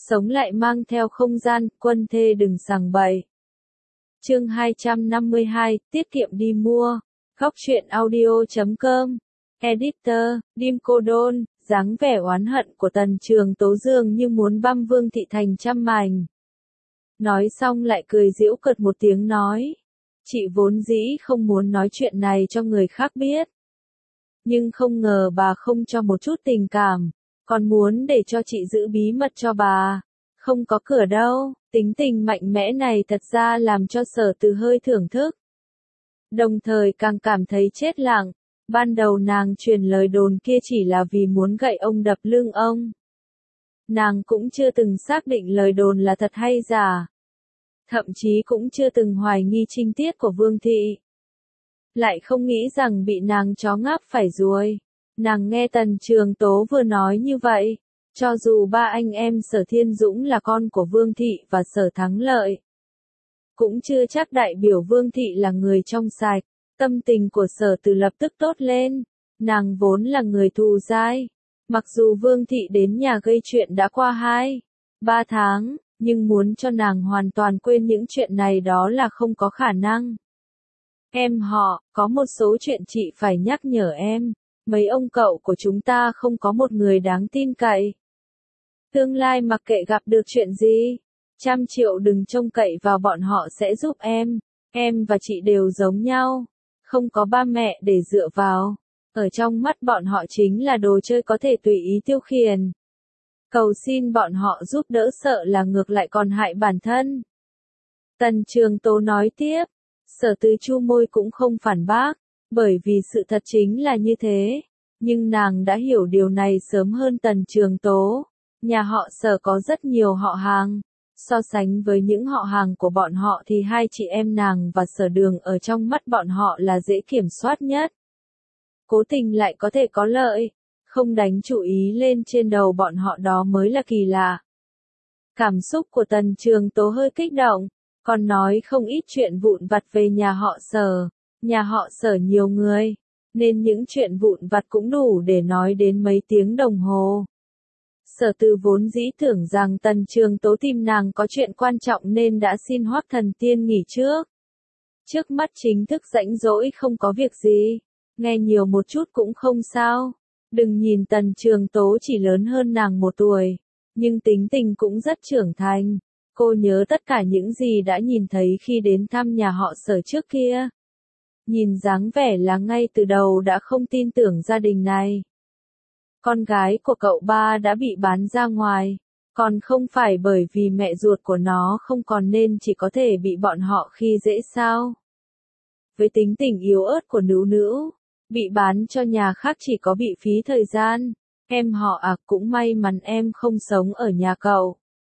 sống lại mang theo không gian, quân thê đừng sằng bậy. Chương 252, tiết kiệm đi mua. Góc truyện audio.com. Editor, Dim Cô Đôn, dáng vẻ oán hận của Tần Trường Tố dường như muốn băm Vương Thị thành trăm mảnh. Nói xong lại cười giễu cợt một tiếng nói. Chị vốn dĩ không muốn nói chuyện này cho người khác biết. Nhưng không ngờ bà không cho một chút tình cảm, còn muốn để cho chị giữ bí mật cho bà. Không có cửa đâu, tính tình mạnh mẽ này thật ra làm cho Sở Từ hơi thưởng thức. Đồng thời càng cảm thấy chết lặng, ban đầu nàng truyền lời đồn kia chỉ là vì muốn gậy ông đập lưng ông. Nàng cũng chưa từng xác định lời đồn là thật hay giả. Thậm chí cũng chưa từng hoài nghi trinh tiết của Vương Thị. Lại không nghĩ rằng bị nàng chó ngáp phải ruồi. Nàng nghe Tần Trường Tố vừa nói như vậy, cho dù ba anh em Sở Thiên Dũng là con của Vương Thị và Sở Thắng Lợi, cũng chưa chắc đại biểu Vương Thị là người trong sạch. Tâm tình của Sở Từ lập tức tốt lên. Nàng vốn là người thù dai. Mặc dù Vương Thị đến nhà gây chuyện đã qua 2-3 tháng, nhưng muốn cho nàng hoàn toàn quên những chuyện này đó là không có khả năng. Em họ, có một số chuyện chị phải nhắc nhở em. Mấy ông cậu của chúng ta không có một người đáng tin cậy. Tương lai mặc kệ gặp được chuyện gì, 100 triệu đừng trông cậy vào bọn họ sẽ giúp em. Em và chị đều giống nhau. Không có ba mẹ để dựa vào. Ở trong mắt bọn họ chính là đồ chơi có thể tùy ý tiêu khiển. Cầu xin bọn họ giúp đỡ sợ là ngược lại còn hại bản thân. Tần Trường Tố nói tiếp. Sở Từ chu môi cũng không phản bác. Bởi vì sự thật chính là như thế. Nhưng nàng đã hiểu điều này sớm hơn Tần Trường Tố. Nhà họ Sở có rất nhiều họ hàng. So sánh với những họ hàng của bọn họ thì hai chị em nàng và Sở Đường ở trong mắt bọn họ là dễ kiểm soát nhất. Cố tình lại có thể có lợi, không đánh chú ý lên trên đầu bọn họ đó mới là kỳ lạ. Cảm xúc của Tần Trường Tố hơi kích động, còn nói không ít chuyện vụn vặt về nhà họ Sở. Nhà họ Sở nhiều người, nên những chuyện vụn vặt cũng đủ để nói đến mấy tiếng đồng hồ. Sở Từ vốn dĩ tưởng rằng Tần Trường Tố tìm nàng có chuyện quan trọng nên đã xin Hoắc Thần Tiên nghỉ trước. Trước mắt chính thức rảnh rỗi không có việc gì, nghe nhiều một chút cũng không sao. Đừng nhìn Tần Trường Tố chỉ lớn hơn nàng 1 tuổi, nhưng tính tình cũng rất trưởng thành. Cô nhớ tất cả những gì đã nhìn thấy khi đến thăm nhà họ Sở trước kia. Nhìn dáng vẻ là ngay từ đầu đã không tin tưởng gia đình này. Con gái của cậu ba đã bị bán ra ngoài, còn không phải bởi vì mẹ ruột của nó không còn nên chỉ có thể bị bọn họ khi dễ sao. Với tính tình yếu ớt của Nữu Nữu, bị bán cho nhà khác chỉ có bị phí thời gian. Em họ cũng may mắn em không sống ở nhà cậu.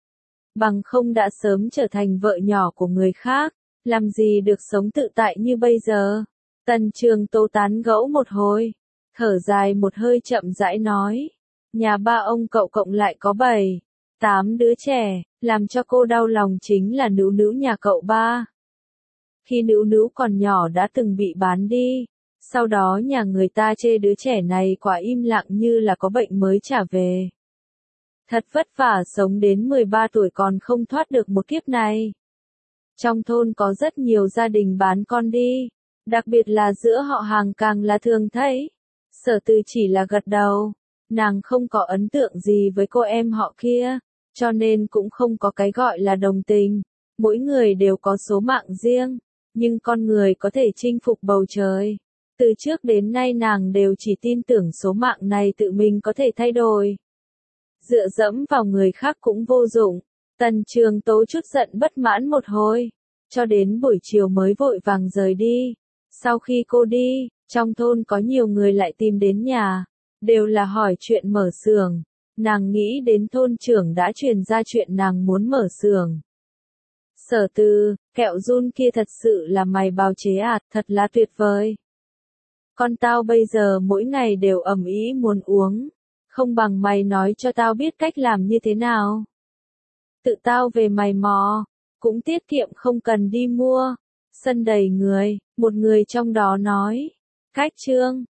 Bằng không đã sớm trở thành vợ nhỏ của người khác, làm gì được sống tự tại như bây giờ. Tần Trường Tố tán gẫu một hồi, thở dài một hơi chậm rãi nói. Nhà ba ông cậu cộng lại có 7-8 đứa trẻ, làm cho cô đau lòng chính là Nữu Nữu nhà cậu ba. Khi Nữu Nữu còn nhỏ đã từng bị bán đi, sau đó nhà người ta chê đứa trẻ này quả im lặng như là có bệnh mới trả về. Thật vất vả sống đến 13 tuổi còn không thoát được một kiếp này. Trong thôn có rất nhiều gia đình bán con đi, đặc biệt là giữa họ hàng càng là thường thấy. Sở Từ chỉ là gật đầu, nàng không có ấn tượng gì với cô em họ kia, cho nên cũng không có cái gọi là đồng tình. Mỗi người đều có số mạng riêng, nhưng con người có thể chinh phục bầu trời. Từ trước đến nay nàng đều chỉ tin tưởng số mạng này tự mình có thể thay đổi. Dựa dẫm vào người khác cũng vô dụng. Tần Trường Tố chút giận bất mãn một hồi, cho đến buổi chiều mới vội vàng rời đi. Sau khi cô đi, trong thôn có nhiều người lại tìm đến nhà, đều là hỏi chuyện mở xưởng. Nàng nghĩ đến thôn trưởng đã truyền ra chuyện nàng muốn mở xưởng. Sở Từ, kẹo run kia thật sự là mày bào chế thật là tuyệt vời. Con tao bây giờ mỗi ngày đều ầm ĩ muốn uống, không bằng mày nói cho tao biết cách làm như thế nào. Tự tao về mày mò, cũng tiết kiệm không cần đi mua. Sân đầy người, một người trong đó nói. Cách chương